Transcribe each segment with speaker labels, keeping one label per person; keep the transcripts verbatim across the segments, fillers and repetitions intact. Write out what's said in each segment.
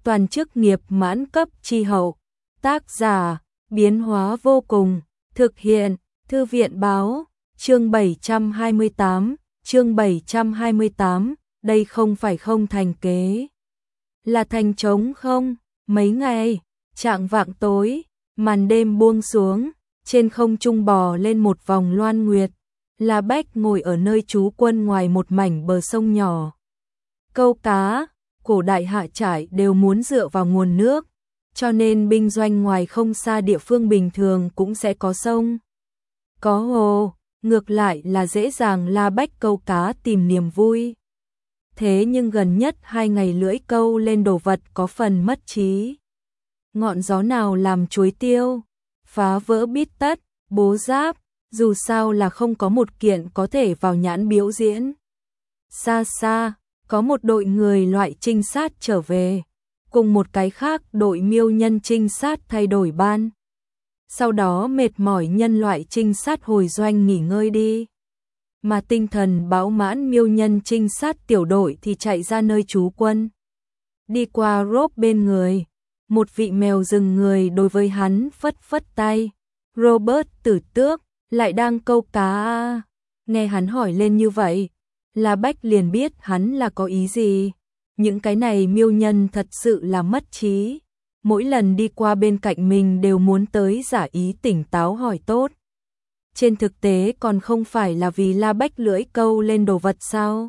Speaker 1: toàn chức nghiệp mãn cấp chi hậu. Tác giả, biến hóa vô cùng, thực hiện, Thư viện báo, chương bảy trăm hai mươi tám, chương bảy trăm hai mươi tám, đây không phải không thành kế. Là thành trống không, mấy ngày, chạng vạng tối, màn đêm buông xuống, trên không trung bò lên một vòng loan nguyệt, La Bách ngồi ở nơi trú quân ngoài một mảnh bờ sông nhỏ. Câu cá, cổ đại hạ trải đều muốn dựa vào nguồn nước, cho nên binh doanh ngoài không xa địa phương bình thường cũng sẽ có sông, có hồ, ngược lại là dễ dàng La Bách câu cá tìm niềm vui. Thế nhưng gần nhất hai ngày lưỡi câu lên đồ vật có phần mất trí. Ngọn gió nào làm chuối tiêu, phá vỡ bít tất, bố giáp, dù sao là không có một kiện có thể vào nhãn biểu diễn. Xa xa, có một đội người loại trinh sát trở về, cùng một cái khác đội miêu nhân trinh sát thay đổi ban. Sau đó mệt mỏi nhân loại trinh sát hồi doanh nghỉ ngơi đi. Mà tinh thần bão mãn miêu nhân trinh sát tiểu đội thì chạy ra nơi trú quân. Đi qua Rob bên người, một vị mèo rừng người đối với hắn phất phất tay. Robert Tử Tước, lại đang câu cá à? Nghe hắn hỏi lên như vậy, La Bách liền biết hắn là có ý gì. Những cái này miêu nhân thật sự là mất trí. Mỗi lần đi qua bên cạnh mình đều muốn tới giả ý tỉnh táo hỏi tốt. Trên thực tế còn không phải là vì La Bách lưỡi câu lên đồ vật sao?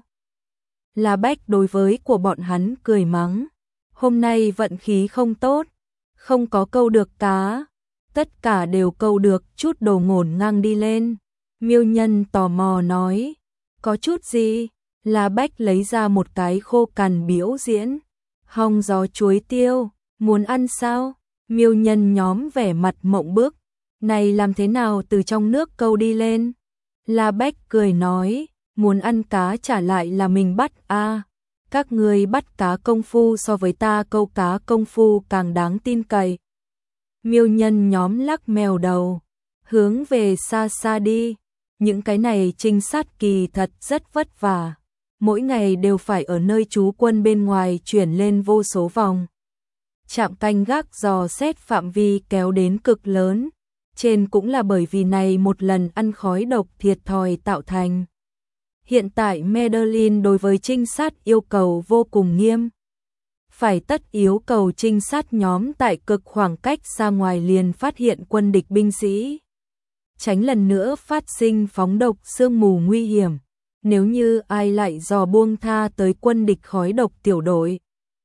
Speaker 1: La Bách đối với của bọn hắn cười mắng. Hôm nay vận khí không tốt, không có câu được cá. Tất cả đều câu được chút đồ ngổn ngang đi lên. Miêu nhân tò mò nói. Có chút gì? La Bách lấy ra một cái khô cằn biểu diễn. Hong gió chuối tiêu, muốn ăn sao? Miêu nhân nhóm vẻ mặt mộng bức. Này làm thế nào từ trong nước câu đi lên? La Bách cười nói, muốn ăn cá trả lại là mình bắt a. À, các người bắt cá công phu so với ta câu cá công phu càng đáng tin cậy. Miêu nhân nhóm lắc mèo đầu, hướng về xa xa đi. Những cái này trinh sát kỳ thật rất vất vả. Mỗi ngày đều phải ở nơi trú quân bên ngoài chuyển lên vô số vòng. Trạm canh gác dò xét phạm vi kéo đến cực lớn. Trên cũng là bởi vì này một lần ăn khói độc thiệt thòi tạo thành. Hiện tại Medellin đối với trinh sát yêu cầu vô cùng nghiêm. Phải tất yếu cầu trinh sát nhóm tại cực khoảng cách xa ngoài liền phát hiện quân địch binh sĩ. Tránh lần nữa phát sinh phóng độc sương mù nguy hiểm. Nếu như ai lại dò buông tha tới quân địch khói độc tiểu đội.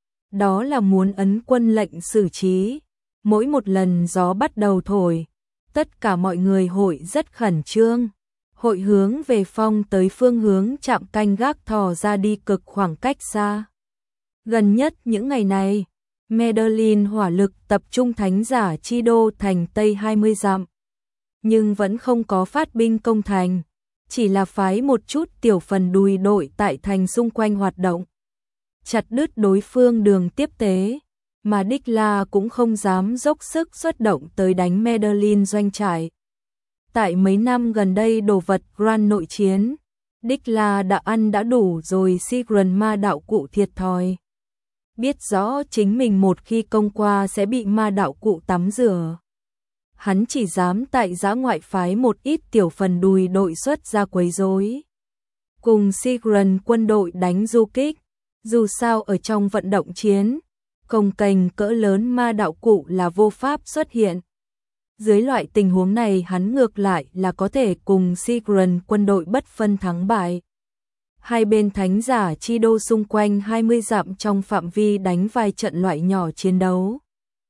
Speaker 1: Đó là muốn ấn quân lệnh xử trí. Mỗi một lần gió bắt đầu thổi. Tất cả mọi người hội rất khẩn trương. Hội hướng về phong tới phương hướng trạm canh gác thò ra đi cực khoảng cách xa. Gần nhất những ngày này, Medellin hỏa lực tập trung thánh giả chi đô thành Tây hai mươi dặm. Nhưng vẫn không có phát binh công thành, chỉ là phái một chút tiểu phần đùi đội tại thành xung quanh hoạt động. Chặt đứt đối phương đường tiếp tế, mà Đích La cũng không dám dốc sức xuất động tới đánh Medellin doanh trại. Tại mấy năm gần đây đồ vật Grand nội chiến, Đích La đã ăn đã đủ rồi Sigrun ma đạo cụ thiệt thòi. Biết rõ chính mình một khi công qua sẽ bị ma đạo cụ tắm rửa. Hắn chỉ dám tại giã ngoại phái một ít tiểu phần đùi đội xuất ra quấy rối. Cùng Sigrun quân đội đánh du kích, dù sao ở trong vận động chiến, công kênh cỡ lớn ma đạo cụ là vô pháp xuất hiện. Dưới loại tình huống này hắn ngược lại là có thể cùng Sigrun quân đội bất phân thắng bại. Hai bên thánh giả chi đô xung quanh hai mươi dặm trong phạm vi đánh vài trận loại nhỏ chiến đấu.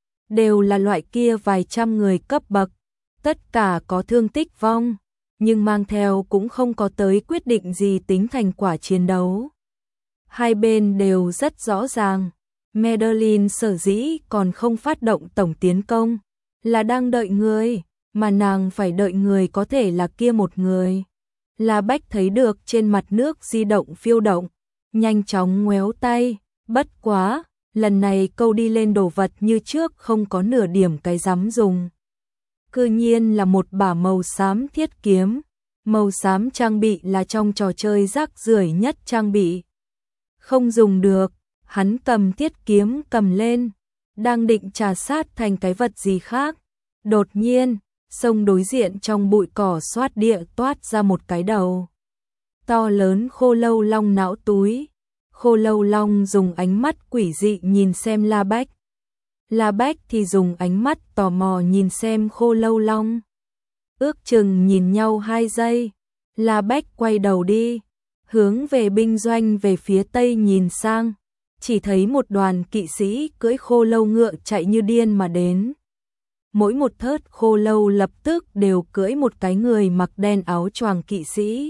Speaker 1: Đều là loại kia vài trăm người cấp bậc, tất cả có thương tích vong, nhưng mang theo cũng không có tới quyết định gì tính thành quả chiến đấu. Hai bên đều rất rõ ràng, Medellin sở dĩ còn không phát động tổng tiến công, là đang đợi người, mà nàng phải đợi người có thể là kia một người. La Bách thấy được trên mặt nước di động phiêu động, nhanh chóng ngoéo tay, bất quá, lần này câu đi lên đồ vật như trước không có nửa điểm cái dám dùng. Cư nhiên là một bả màu xám thiết kiếm, màu xám trang bị là trong trò chơi rác rưởi nhất trang bị. Không dùng được, Hắn cầm thiết kiếm cầm lên, đang định trà sát thành cái vật gì khác. Đột nhiên, sông đối diện trong bụi cỏ xoát địa toát ra một cái đầu to lớn khô lâu long não túi. Khô lâu long dùng ánh mắt quỷ dị nhìn xem La Bách. La Bách thì dùng ánh mắt tò mò nhìn xem khô lâu long. Ước chừng nhìn nhau hai giây, La Bách quay đầu đi, hướng về binh doanh về phía tây nhìn sang, chỉ thấy một đoàn kỵ sĩ cưỡi khô lâu ngựa chạy như điên mà đến. Mỗi một thớt khô lâu lập tức đều cưỡi một cái người mặc đen áo choàng kỵ sĩ.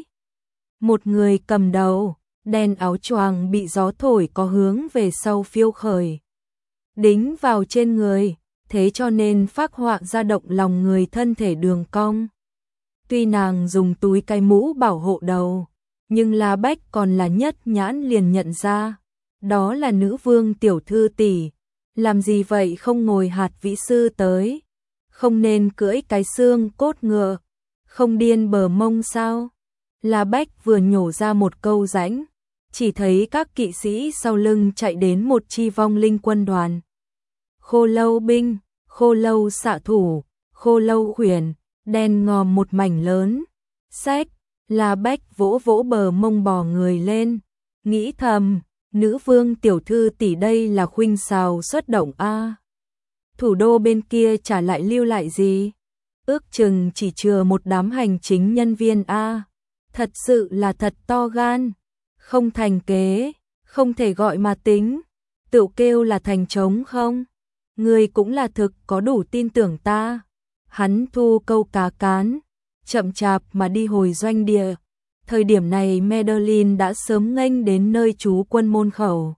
Speaker 1: Một người cầm đầu, đen áo choàng bị gió thổi có hướng về sau phiêu khởi, đính vào trên người, thế cho nên phác họa ra động lòng người thân thể đường cong. Tuy nàng dùng túi cái mũ bảo hộ đầu, nhưng La Bách còn là nhất nhãn liền nhận ra, đó là nữ vương tiểu thư tỷ, làm gì vậy không ngồi hạt vĩ sư tới, không nên cưỡi cái xương cốt ngựa, không điên bờ mông sao? La Bách vừa nhổ ra một câu rãnh, chỉ thấy các kỵ sĩ sau lưng chạy đến một chi vong linh quân đoàn. Khô lâu binh, khô lâu xạ thủ, khô lâu khuyển, đen ngòm một mảnh lớn. Xách, La Bách vỗ vỗ bờ mông bò người lên, nghĩ thầm, nữ vương tiểu thư tỷ đây là khuynh xào xuất động a. Thủ đô bên kia trả lại lưu lại gì? Ước chừng chỉ chừa một đám hành chính nhân viên a. Thật sự là thật to gan, không thành kế, không thể gọi mà tính, tự kêu là thành trống không? Người cũng là thực có đủ tin tưởng ta. Hắn thu câu cá cán, chậm chạp mà đi hồi doanh địa. Thời điểm này Madeline đã sớm nghênh đến nơi trú quân môn khẩu.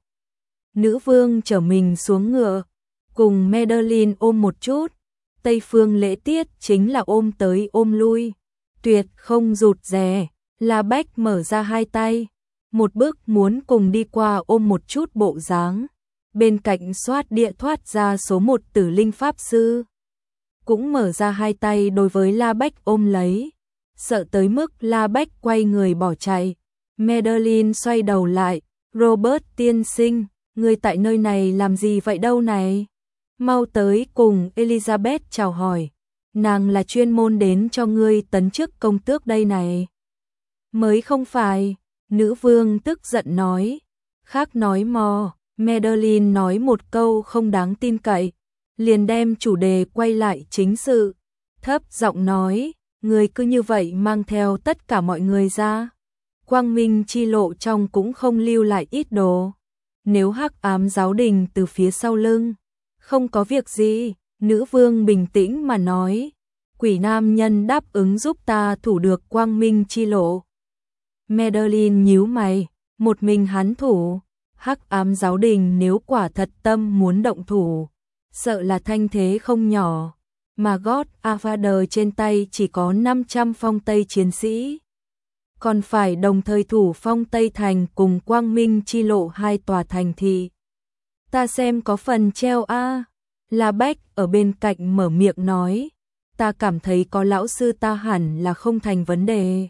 Speaker 1: Nữ vương chở mình xuống ngựa, cùng Madeline ôm một chút. Tây phương lễ tiết chính là ôm tới ôm lui, tuyệt không rụt rè. La Bách mở ra hai tay, một bước muốn cùng đi qua ôm một chút bộ dáng. Bên cạnh xoát địa thoát ra số một tử linh pháp sư, cũng mở ra hai tay đối với La Bách ôm lấy, sợ tới mức La Bách quay người bỏ chạy. Madeline xoay đầu lại, Robert tiên sinh, người tại nơi này làm gì vậy đâu này? Mau tới cùng Elizabeth chào hỏi, nàng là chuyên môn đến cho ngươi tấn chức công tước đây này. Mới không phải, nữ vương tức giận nói, khác nói mò. Madeline nói một câu không đáng tin cậy, liền đem chủ đề quay lại chính sự, thấp giọng nói, người cứ như vậy mang theo tất cả mọi người ra. Quang minh chi lộ trong cũng không lưu lại ít đồ. Nếu hắc ám giáo đình từ phía sau lưng, không có việc gì, nữ vương bình tĩnh mà nói, quỷ nam nhân đáp ứng giúp ta thủ được quang minh chi lộ. Madeline nhíu mày, một mình hắn thủ. Hắc ám giáo đình nếu quả thật tâm muốn động thủ, sợ là thanh thế không nhỏ, mà God Avada trên tay chỉ có năm trăm phong Tây chiến sĩ, còn phải đồng thời thủ phong Tây thành cùng Quang Minh chi lộ hai tòa thành thị. Ta xem có phần treo a. La Bách ở bên cạnh mở miệng nói, ta cảm thấy có lão sư ta hẳn là không thành vấn đề.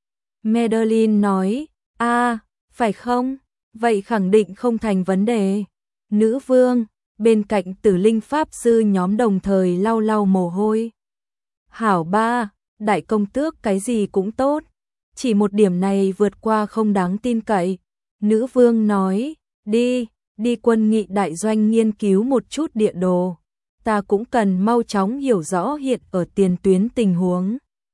Speaker 1: Madeline nói, a, phải không? Vậy khẳng định không thành vấn đề. Nữ vương, bên cạnh tử linh pháp sư nhóm đồng thời lau lau mồ hôi. Hảo ba, đại công tước cái gì cũng tốt, chỉ một điểm này vượt qua không đáng tin cậy. Nữ vương nói, đi, đi quân nghị đại doanh nghiên cứu một chút địa đồ. Ta cũng cần mau chóng hiểu rõ hiện ở tiền tuyến tình huống.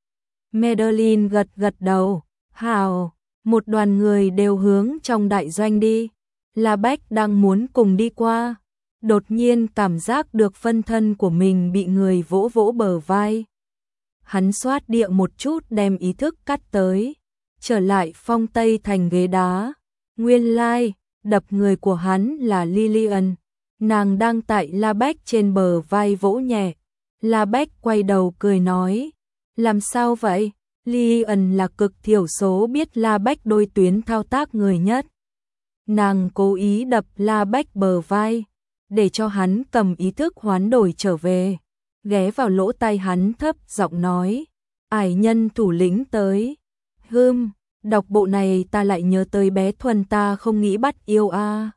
Speaker 1: Madeline gật gật đầu, hảo. Một đoàn người đều hướng trong đại doanh đi. La Bách đang muốn cùng đi qua, đột nhiên cảm giác được phân thân của mình bị người vỗ vỗ bờ vai. Hắn xoát địa một chút đem ý thức cắt tới, trở lại phong Tây thành ghế đá. Nguyên lai, đập người của hắn là Lillian, nàng đang tại La Bách trên bờ vai vỗ nhẹ. La Bách quay đầu cười nói, làm sao vậy? Lillian là cực thiểu số biết La Bách đôi tuyến thao tác người nhất. Nàng cố ý đập La Bách bờ vai, để cho hắn cầm ý thức hoán đổi trở về. Ghé vào lỗ tai hắn thấp giọng nói, ải nhân thủ lĩnh tới. Hừm, đọc bộ này ta lại nhớ tới bé Thuần ta không nghĩ bắt yêu a.